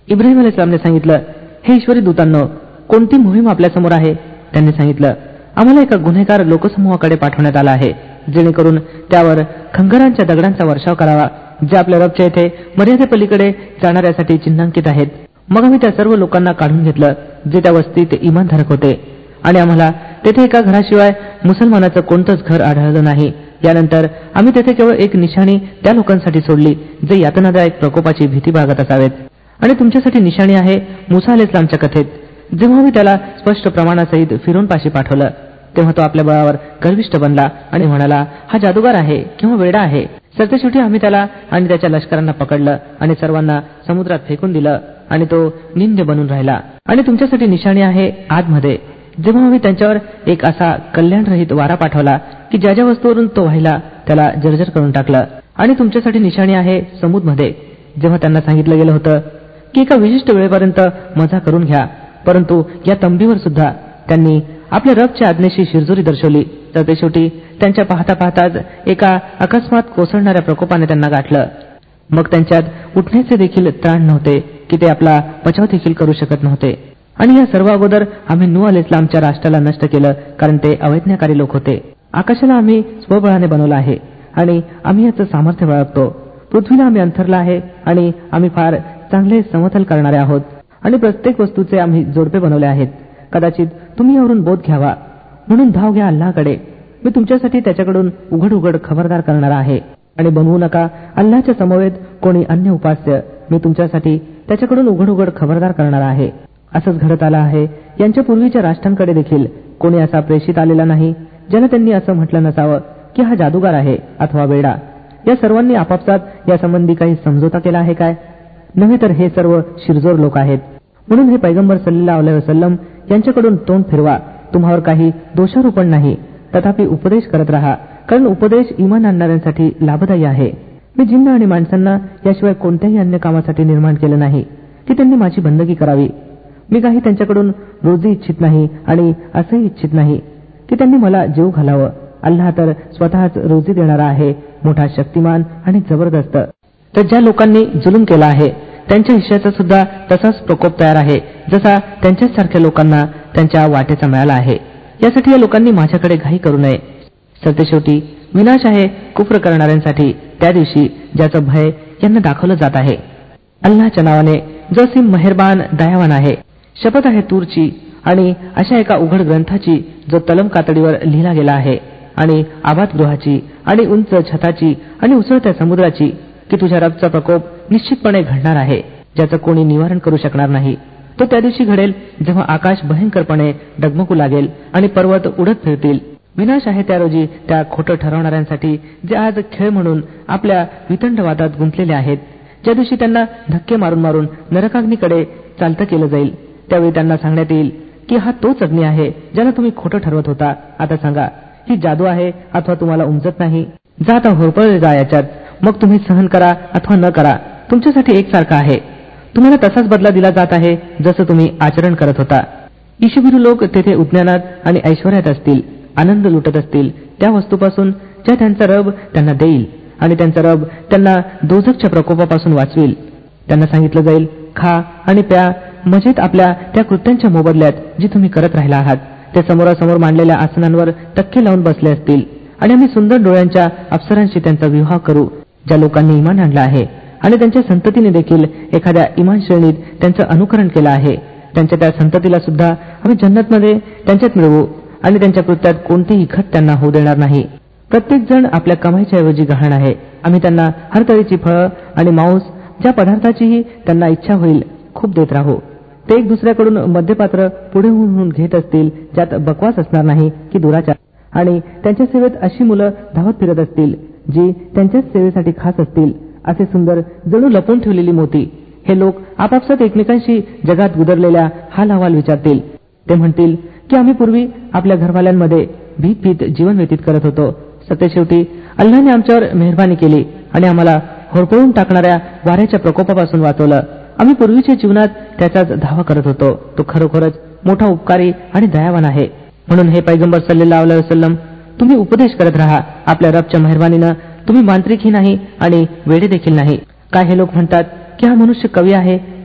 इब्राहिम अलैहिस्सलामने सांगितलं, हे ईश्वरी दूतांनो, कोणती मोहीम आपल्यासमोर आहे? त्यांनी सांगितलं, आम्हाला एका गुन्हेगार लोकसमूहाकडे पाठवण्यात आला आहे, जेणेकरून त्यावर खंगरांच्या दगडांचा वर्षाव करावा, जे आपल्या रबच्या येथे मर्यादेपलीकडे जाणाऱ्यासाठी चिन्हांकित आहेत. मग आम्ही त्या सर्व लोकांना काढून घेतलं जे त्या वस्तीत इमानधारक होते, आणि आम्हाला तेथे एका घराशिवाय मुसलमानाचं कोणतंच घर आढळलं नाही. यानंतर आम्ही तेथे केवळ एक निशाणी त्या लोकांसाठी सोडली जे यातनादायक प्रकोपाची भीती बाळगत असावेत. आणि तुमच्यासाठी निशाणी आहे मुसा अलैहिस्सलामच्या कथेत, जेव्हा आम्ही त्याला स्पष्ट प्रमाणासहित फिरून पाशी पाठवलं, तेव्हा तो आपल्या बळावर गर्विष्ठ बनला आणि म्हणाला, हा जादूगार आहे किंवा वेडा आहे. सरतेशेवटी आम्ही त्याला आणि त्याच्या लष्करांना पकडलं आणि सर्वांना समुद्रात फेकून दिलं, आणि तो निंद्य बनून राहिला. आणि तुमच्यासाठी निशाणी आहे आदमध्ये, जेव्हा आम्ही त्यांच्यावर एक असा कल्याणरहित वारा पाठवला की ज्या ज्या वस्तूवरून तो वाहिला त्याला जर्जर करून टाकलं. आणि तुमच्यासाठी निशाणी आहे समूदमध्ये, जेव्हा त्यांना सांगितलं गेलं होतं की एका विशिष्ट वेळेपर्यंत मजा करून घ्या, परंतु या तंबीवर सुद्धा त्यांनी आपल्या रबच्या आज्ञेशी शिरजोरी दर्शवली, तर ते शेवटी त्यांच्या पाहता पाहताच एका अकस्मात कोसळणाऱ्या प्रकोपाने त्यांना गाठलं. मग त्यांच्यात उठण्याचे देखील त्राण नव्हते की ते आपला बचाव देखील करू शकत नव्हते. आणि या सर्व अगोदर आम्ही नूह अलैहिस्सलामच्या राष्ट्राला नष्ट केलं, कारण ते अवैज्ञाकारी लोक होते. आकाशाला आम्ही स्वबळाने बनवलं आहे आणि आम्ही याचं सामर्थ्य बाळगतो. पृथ्वीला आम्ही अंथरला आहे आणि आम्ही फार चांगले समतल करणारे आहोत. आणि प्रत्येक वस्तूचे आम्ही जोडपे बनवले आहेत. कदाचित तुम्ही यावरून बोध घ्यावा, म्हणून धाव घ्या अल्लाहकडे. मी तुमच्यासाठी त्याच्याकडून उघड उघड खबरदार करणारा आहे. आणि बनवू नका अल्लाहच्या समवेत कोणी अन्य उपास्य. मी तुमच्यासाठी त्याच्याकडून उघड उघड खबरदार करणारा आहे. असंच घडत आलं आहे यांच्या पूर्वीच्या राष्ट्रांकडे देखील कोणी असा प्रेषित आलेला नाही ज्याला त्यांनी असं म्हटलं नसावं की हा जादूगार आहे अथवा वेडा. या सर्वांनी आपापसात यासंबंधी काही समझोता केला आहे काय? नव्हे तर हे सर्व शिरजोर लोक आहेत. म्हणून हे पैगंबर सल्लल्लाहु अलैहि वसल्लम यांच्याकडून तोंड फिरवा. तुम्हावर काही दोषारोपण नाही, तथापि उपदेश करत राहा, कारण उपदेश इमान आणणाऱ्यांसाठी लाभदायी आहे. मी जिन्न आणि माणसांना याशिवाय कोणत्याही अन्य कामासाठी निर्माण केलं नाही की त्यांनी माझी बंदगी करावी. मी काही त्यांच्याकडून रोजी इच्छित नाही आणि असंही इच्छित नाही की त्यांनी मला जीव घालावं. अल्लाह तर स्वतःच रोजी देणारा आहे, मोठा शक्तिमान आणि जबरदस्त. तर ज्या लोकांनी जुलूम केला आहे त्यांच्या हिश्श्याचा सुद्धा तसाच प्रकोप तयार आहे जसा त्यांच्याच सारख्या लोकांना त्यांच्या वाटेचा मिळाला आहे. यासाठी या लोकांनी माझ्याकडे घाई करू नये. सरतेशेवटी विनाश आहे कुफ्र करणाऱ्यांसाठी त्या दिवशी ज्याचं भय यांना दाखवलं जात आहे. अल्लाहच्या नावाने जो असीम मेहरबान दयावान आहे. शपथ आहे तूरची आणि अशा एका उघड ग्रंथाची जो तलम कातडीवर लिहिला गेला आहे, आणि आबाद गृहाची आणि उंच छताची आणि उसळत्या समुद्राची, की तुझ्या रबचा प्रकोप निश्चितपणे घडणार आहे ज्याचं कोणी निवारण करू शकणार नाही. तो त्या दिवशी घडेल जेव्हा आकाश भयंकरपणे डगमगू लागेल आणि पर्वत उडत फिरतील. विनाश आहे त्या रोजी त्या खोटं ठरवणाऱ्यांसाठी जे आज खेळ म्हणून आपल्या वितंडवादात गुंतलेले आहेत. ज्या दिवशी त्यांना धक्के मारून मारून नरकाग्नीकडे चालतं केलं जाईल, त्यावेळी त्यांना सांगण्यात येईल की हा तोच अग्नी आहे ज्याला तुम्ही खोटं ठरवत होता. आता सांगा, ही जादू आहे अथवा तुम्हाला उमजत नाही? जा आता होरपळले जा याच्यात. मग तुम्ही सहन करा अथवा न करा, तुमच्यासाठी एकसारखा आहे. तुम्हाला तसाच बदला दिला जात आहे जसं तुम्ही आचरण करत होता. ईशभिरू लोक तेथे उद्यानात आणि ऐश्वर्यात असतील, आनंद लुटत असतील त्या वस्तूपासून ज्या त्यांचा रब त्यांना देईल, आणि त्यांचा रब त्यांना दोझखच्या प्रकोपापासून वाचवेल. त्यांना सांगितलं जाईल, खा आणि प्या मजेत आपल्या त्या कृत्यांच्या मोबदल्यात जी तुम्ही करत राहिला आहात. ते समोरासमोर मांडलेल्या आसनांवर टक्के लावून बसले असतील, आणि आम्ही सुंदर डोळ्यांच्या अप्सरांशी त्यांचा विवाह करू ज्या लोकांनी इमान आणलं आहे, आणि त्यांच्या संततीने देखील एखाद्या इमान श्रेणीत त्यांचं अनुकरण केलं आहे. त्यांच्या त्या संततीला सुद्धा आम्ही जन्नतमध्ये त्यांच्यात मिळवू, आणि त्यांच्या कृत्यात कोणतीही घट त्यांना होऊ देणार नाही. प्रत्येक जण आपल्या कमाईच्या ऐवजी गहाण आहे. आम्ही त्यांना हर तऱ्हेची फळं आणि मांस, ज्या पदार्थाचीही त्यांना इच्छा होईल, खूप देत राहू. ते एक दुसऱ्याकडून मद्यपात्र पुढे होऊन घेत असतील ज्यात बकवास असणार नाही की दुराचार. आणि त्यांच्या सेवेत अशी मुलं धावत फिरत असतील जी त्यांच्याच सेवेसाठी खास असतील, असे सुंदर जणू लपून ठेवलेली मोती. हे लोक आपापसात एकमेकांशी जगात गुदरलेल्या हाल अहवाल विचारतील. ते म्हणतील की आम्ही पूर्वी आपल्या घरवाल्यांमध्ये भीत भीत जीवन व्यतीत करत होतो. सत्यशेवटी अल्लाहने आमच्यावर मेहरबानी केली आणि आम्हाला होरपळून टाकणाऱ्या वाऱ्याच्या प्रकोपापासून वाचवलं. आम्ही पूर्वीच्या जीवनात त्याचाच धावा करत होतो. तो खरोखरच मोठा उपकारी आणि दयावान आहे. म्हणून हे पैगंबर सल्लल्लाहु अलैहि वसल्लम, तुम्ही उपदेश करत राहा. आपल्या रबच्या मेहरबानीनं तुम्ही मांत्रिकही नाही आणि वेडे देखील नाही. काय हे लोक म्हणतात की हा मनुष्य कवी आहे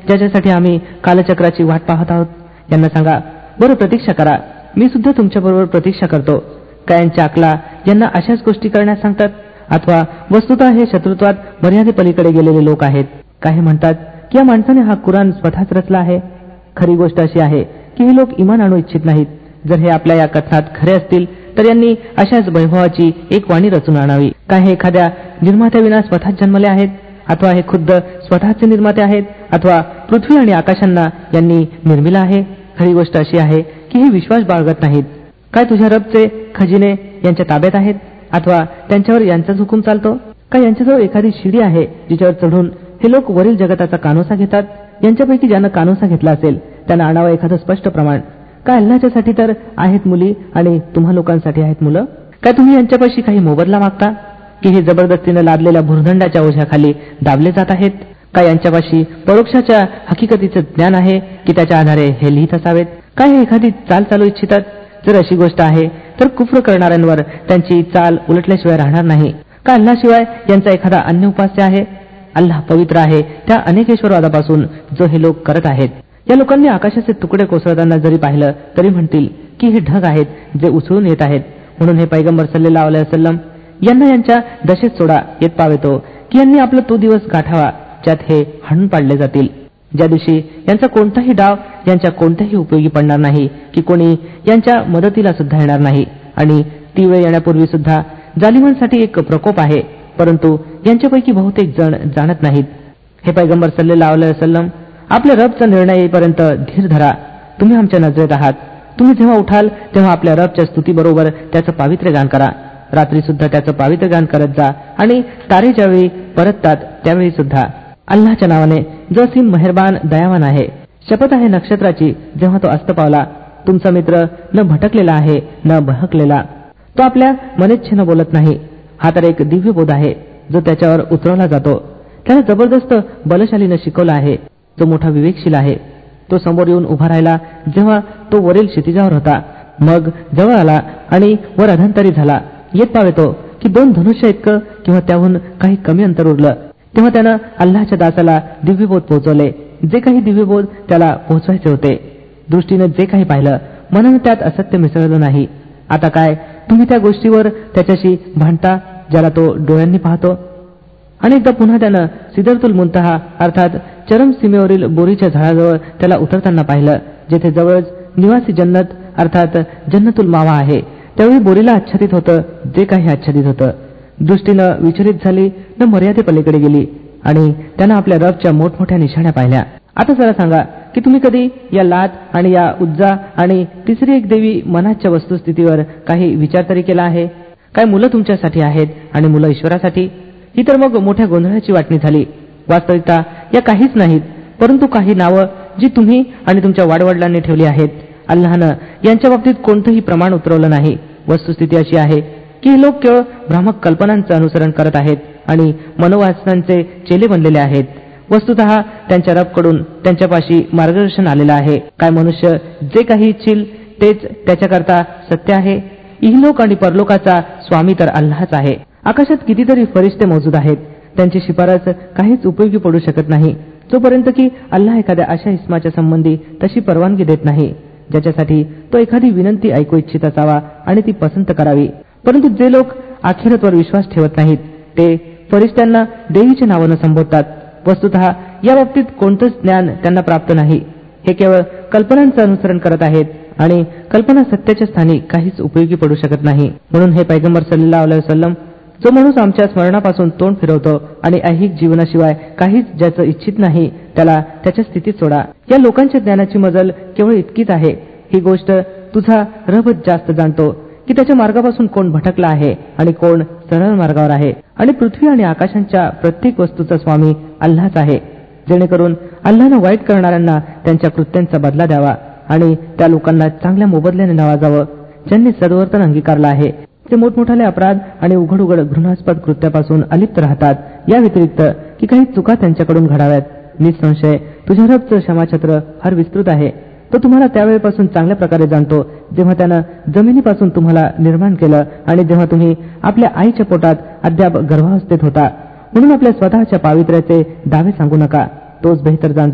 ज्याच्यासाठी आम्ही कालचक्राची वाट पाहत आहोत. यांना सांगा, बरं प्रतीक्षा करा, मी सुद्धा तुमच्याबरोबर प्रतीक्षा करतो. काय यांच्या अकला यांना अशाच गोष्टी करण्यास सांगतात? अथवा वस्तुतः हे शत्रुत्वात मर्यादेपलीकडे गेलेले लोक आहेत. काही म्हणतात की या माणसाने हा कुराण स्वतःच रचला आहे. खरी गोष्ट अशी आहे की हे लोक इमान आणू इच्छित नाहीत. जर हे आपल्या या कथनात खरे असतील तर यांनी अशाच वैभवाची एक वाणी रचून आणावी. काय हे एखाद्या निर्मात्याविना स्वतःच जन्मले आहेत? अथवा हे खुद्द स्वतःचे निर्माते आहेत? अथवा पृथ्वी आणि आकाशांना यांनी निर्मिला आहे? खरी गोष्ट अशी आहे की हे विश्वास बाळगत नाहीत. काय तुझ्या रबचे खजिने यांच्या ताब्यात आहेत? अथवा त्यांच्यावर यांचाच हुकूम चालतो? काय यांच्याजवळ एखादी शिडी आहे जिच्यावर चढून हे लोक वरील जगताचा कानोसा घेतात? यांच्यापैकी ज्यानं कानोसा घेतला असेल त्यांना आणावं एखादं स्पष्ट प्रमाण. काय अल्लाच्यासाठी तर आहेत मुली आणि तुम्हा लोकांसाठी आहेत मुलं? काय तुम्ही यांच्यापाशी काही मोबदला मागता की हे जबरदस्तीनं लादलेल्या भुर्दंडाच्या ओझ्याखाली दाबले जात आहेत? काय यांच्यापाशी परोक्षाच्या हकीकतीचं ज्ञान आहे की त्याच्या आधारे हे लिहित असावेत? काय हे एखादी चाल चालू इच्छितात? जर अशी गोष्ट आहे तर कुफ्र करणाऱ्यांवर त्यांची चाल उलटल्याशिवाय राहणार नाही. का अल्लाशिवाय यांचा एखादा अन्य उपास्य आहे? अल्लाह पवित्र आहे त्या अनेकेश्वरवादापासून जो हे लोक करत आहेत. या लोकांनी आकाशाचे तुकडे कोसळताना जरी पाहिलं तरी म्हणतील की हे ढग आहेत जे उसळून येत आहेत. म्हणून हे पैगंबर सल्लल्लाहु अलैहि वसल्लम यांना यांच्या दशेत सोडा येत पावेतो की यांनी आपला तो दिवस गाठावा ज्यात हे हाणून पाडले जातील, ज्या दिवशी यांचा कोणताही डाव यांच्या कोणत्याही उपयोगी पडणार नाही की कोणी यांच्या मदतीला सुद्धा येणार नाही. आणि ती वेळ येण्यापूर्वी सुद्धा जालिमांसाठी एक प्रकोप आहे, परंतु यांच्यापैकी बहुतेक जण जाणत नाहीत. हे पैगंबर सल्लल्लाहु अलैहि वसल्लम, आपल्या रबचा निर्णय येईपर्यंत धीर धरा. तुम्ही आमच्या नजरेत आहात. तुम्ही जेव्हा उठाल तेव्हा आपल्या रबच्या स्तुतीबरोबर त्याचं पावित्र्य गान करा. रात्री सुद्धा त्याचं पावित्र्य गान करत जा आणि तारे ज्यावेळी परततात त्यावेळी सुद्धा अल्लाच्या नावाने जो असीम मेहरबान दयावान आहे. शपथ आहे नक्षत्राची जेव्हा तो अस्त पावला. तुमचा मित्र न भटकलेला आहे न बहकलेला. तो आपल्या मनेच्छेनं बोलत नाही. हा तर एक दिव्य बोध आहे जो त्याच्यावर उतरवला जातो. त्याला जबरदस्त बलशालीनं शिकवला आहे जो मोठा विवेकशील आहे. तो समोर येऊन उभा राहिला जेव्हा तो वरील क्षितिजावर होता. मग जवळ आला आणि वर अधंतरी झाला. येत पावेतो की 2 धनुष्य इतकं किंवा त्याहून काही कमी अंतर उरलं. तेव्हा त्यानं अल्लाच्या दासाला दिव्यबोध पोहोचवले जे काही दिव्यबोध त्याला पोहोचवायचे होते. दृष्टीनं जे काही पाहिलं मनानं त्यात असत्य मिसळलं नाही. आता काय तुम्ही त्या गोष्टीवर त्याच्याशी भांडता ज्याला तो डोळ्यांनी पाहतो? अनेकदा पुन्हा त्यानं सिदरतुल मुंतहा अर्थात चरम सीमेवरील बोरीच्या झाडाजवळ त्याला उतरताना पाहिलं जेथे जवळच निवासी जन्नत अर्थात जन्नतुल मावा आहे. त्यावेळी बोरीला आच्छादित होतं जे काही आच्छादित होतं. दृष्टीनं विचलित झाली न मर्यादेपलीकडे गेली आणि त्यानं आपल्या रबच्या मोठमोठ्या निशाण्या पाहिल्या. आता जरा सांगा की तुम्ही कधी या लात आणि या उज्जा आणि तिसरी एक देवी मनाच्या वस्तुस्थितीवर काही विचार तरी केला आहे? काय मुलं तुमच्यासाठी आहेत आणि मुलं ईश्वरासाठी? ही तर मग मोठ्या गोंधळाची वाटणी झाली. वास्तविकता या काहीच नाहीत परंतु काही नावं जी तुम्ही आणि तुमच्या वाडवडिलांनी ठेवली आहेत. अल्लाहनं यांच्या बाबतीत कोणतंही प्रमाण उतरवलं नाही. वस्तुस्थिती अशी आहे की हे लोक केवळ भ्रामक कल्पनांचं अनुसरण करत आहेत आणि मनोवासनांचे चेले बनलेले आहेत. वस्तुतः त्यांच्या रबकडून त्यांच्यापाशी मार्गदर्शन आलेलं आहे. काय मनुष्य जे काही इच्छिल तेच त्याच्याकरता सत्य आहे. इहलोक आणि परलोकाचा स्वामी तर अल्लाहच आहे. आकाशात कितीतरी फरिश्ते मौजूद आहेत. त्यांची शिफारस काहीच उपयोगी पडू शकत नाही जोपर्यंत की अल्लाह एखाद्या अशा इस्माच्या संबंधी तशी परवानगी देत नाही ज्याच्यासाठी तो एखादी विनंती ऐकू इच्छित असावा आणि ती पसंत करावी. परंतु जे लोक आखिरतवर विश्वास ठेवत नाहीत ते फरिश्त्यांना देवीच्या नावानं संबोधतात. वस्तुतः या बाबतीत कोणतंच ज्ञान त्यांना प्राप्त नाही. हे केवळ कल्पनांचं अनुसरण करत आहेत आणि कल्पना सत्याच्या स्थानी काहीच उपयोगी पडू शकत नाही. म्हणून हे पैगंबर सल्लल्लाहु अलैहि वसल्लम, जो माणूस आमच्या स्मरणापासून तोंड फिरवतो आणि ऐहिक जीवनाशिवाय काहीच ज्याचं इच्छित नाही त्याला त्याच्या स्थितीत सोडा. या लोकांच्या ज्ञानाची मजल केवळ इतकीच आहे. ही गोष्ट तुझा रबच जास्त जाणतो की त्याच्या मार्गापासून कोण भटकला आहे आणि कोण सरळ मार्गावर आहे. आणि पृथ्वी आणि आकाशांच्या प्रत्येक वस्तूचा स्वामी अल्लाहच आहे. जेणेकरून अल्लाहनं वाईट करणाऱ्यांना त्यांच्या कृत्यांचा बदला द्यावा आणि त्या लोकांना चांगल्या मोबदल्याने नवाजावं ज्यांनी सद्वर्तन अंगीकारलं आहे. ते मोठमोठाले अपराध आणि उघड उघड घृणास्पद कृत्यापासून अलिप्त राहतात. या व्यतिरिक्त की काही चुका त्यांच्याकडून घडाव्यात. निसंशय तुझ्या रबचं क्षमाछत्र फार विस्तृत आहे. तो तुम्हाला त्यावेळेपासून चांगल्या प्रकारे जाणतो जेव्हा त्यानं जमिनीपासून तुम्हाला निर्माण केलं आणि जेव्हा तुम्ही आपल्या आईच्या पोटात अद्याप गर्भावस्थेत होता. म्हणून आपल्या स्वतःच्या पावित्र्याचे दावे सांगू नका. तोच बेहतर जाणतो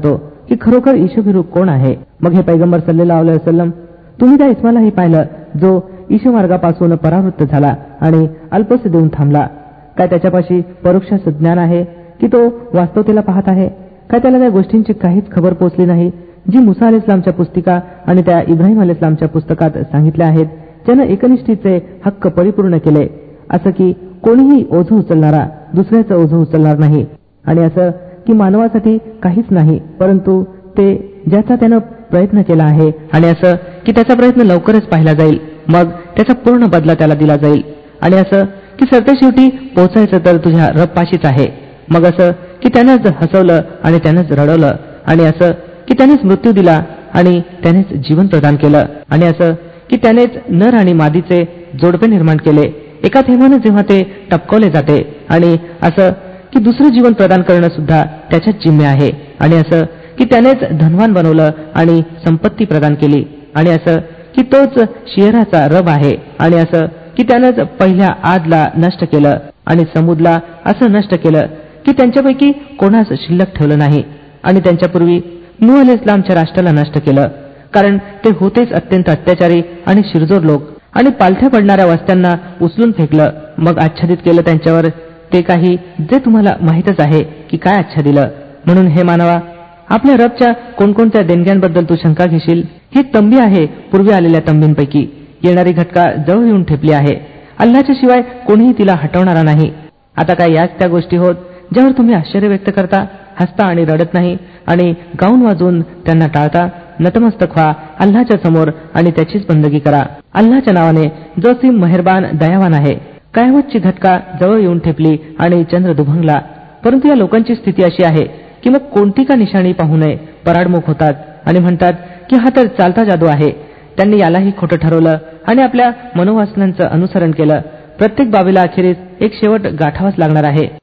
की खरोखर ईशभिरुख कोण आहे. मग हे पैगंबर सल्लल्लाहु अलैहि वसल्लम, तुम्ही त्या इस्मालाही पाहिलं जो ईशमार्गापासून परावृत्त झाला आणि अल्पसे देऊन थांबला. काय त्याच्यापाशी परोक्ष ज्ञान आहे की तो वास्तवतेला पाहत आहे? काय त्याला त्या गोष्टींची काहीच खबर पोचली नाही जी मुसा अलैहिस्सलामच्या पुस्तिका आणि त्या इब्राहिम अलैहिस्सलामच्या पुस्तकात सांगितल्या आहेत, ज्यानं एकनिष्ठीचे हक्क परिपूर्ण केले, असं की कोणीही ओझं उचलणारा दुसऱ्याचं ओझं उचलणार नाही, आणि असं की मानवासाठी काहीच नाही परंतु ते ज्याचा त्यानं प्रयत्न केला आहे, आणि असं की त्याचा प्रयत्न लवकरच पाहिला जाईल, मग त्याचा पूर्ण बदला त्याला दिला जाईल, आणि असं की सरतेशेवटी पोहोचायचं तर तुझ्या रबपाशीच आहे. मग असं की त्यानंच हसवलं आणि त्यानंच रडवलं, आणि असं की त्यानेच मृत्यू दिला आणि त्यानेच जीवन प्रदान केलं, आणि असं की त्यानेच नर आणि मादीचे जोडपे निर्माण केले एका थेंबानं जेव्हा ते टपकवले जाते, आणि असं की दुसरं जीवन प्रदान करणं सुद्धा त्याच्याच जिम्मे आहे, आणि असं की त्यानेच धनवान बनवलं आणि संपत्ती प्रदान केली, आणि असं की तोच शियराचा रब आहे, आणि असं की त्यानंच पहिल्या आदला नष्ट केलं आणि समुदला असं नष्ट केलं की त्यांच्यापैकी कोणास शिल्लक ठेवलं नाही, आणि त्यांच्यापूर्वी नूह अलैहिस्सलामच्या राष्ट्राला नष्ट केलं, कारण ते होतेच अत्यंत अत्याचारी आणि शिरजोर लोक, आणि पालथ्या पडणाऱ्या वस्त्यांना उचलून फेकलं, मग आच्छादित केलं त्यांच्यावर ते काही जे तुम्हाला माहीतच आहे की काय आच्छादिलं. म्हणून हे मानवा, आपल्या रबच्या कोणकोणत्या देणग्यांबद्दल तू शंका घेशील? ही तंबी आहे पूर्वी आलेल्या तंबींपैकी, येणारी घटका जवळ येऊन ठेपली आहे, अल्लाच्या शिवाय कोणीही तिला हटवणारा नाही. आता काय याच त्या गोष्टी होत ज्यावर तुम्ही आश्चर्य व्यक्त करता, हसता आणि रडत नाही, आणि गाऊन वाजवून त्यांना टाळता? नतमस्तक व्हा अल्लाच्या समोर आणि त्याचीच बंदगी करा, अल्लाच्या नावाने जो ती मेहरबान दयावान आहे. कयामतची घटका जवळ येऊन ठेपली आणि चंद्र दुभंगला, परंतु या लोकांची स्थिती अशी आहे की मग कोणती का निशाणी पाहू नये पराडमुख होतात आणि म्हणतात की हा तर चालता जादू आहे. त्यांनी यालाही खोटं ठरवलं आणि आपल्या मनोवासनांचं अनुसरण केलं. प्रत्येक बाबीला अखेरीस एक शेवट गाठावाच लागणार आहे.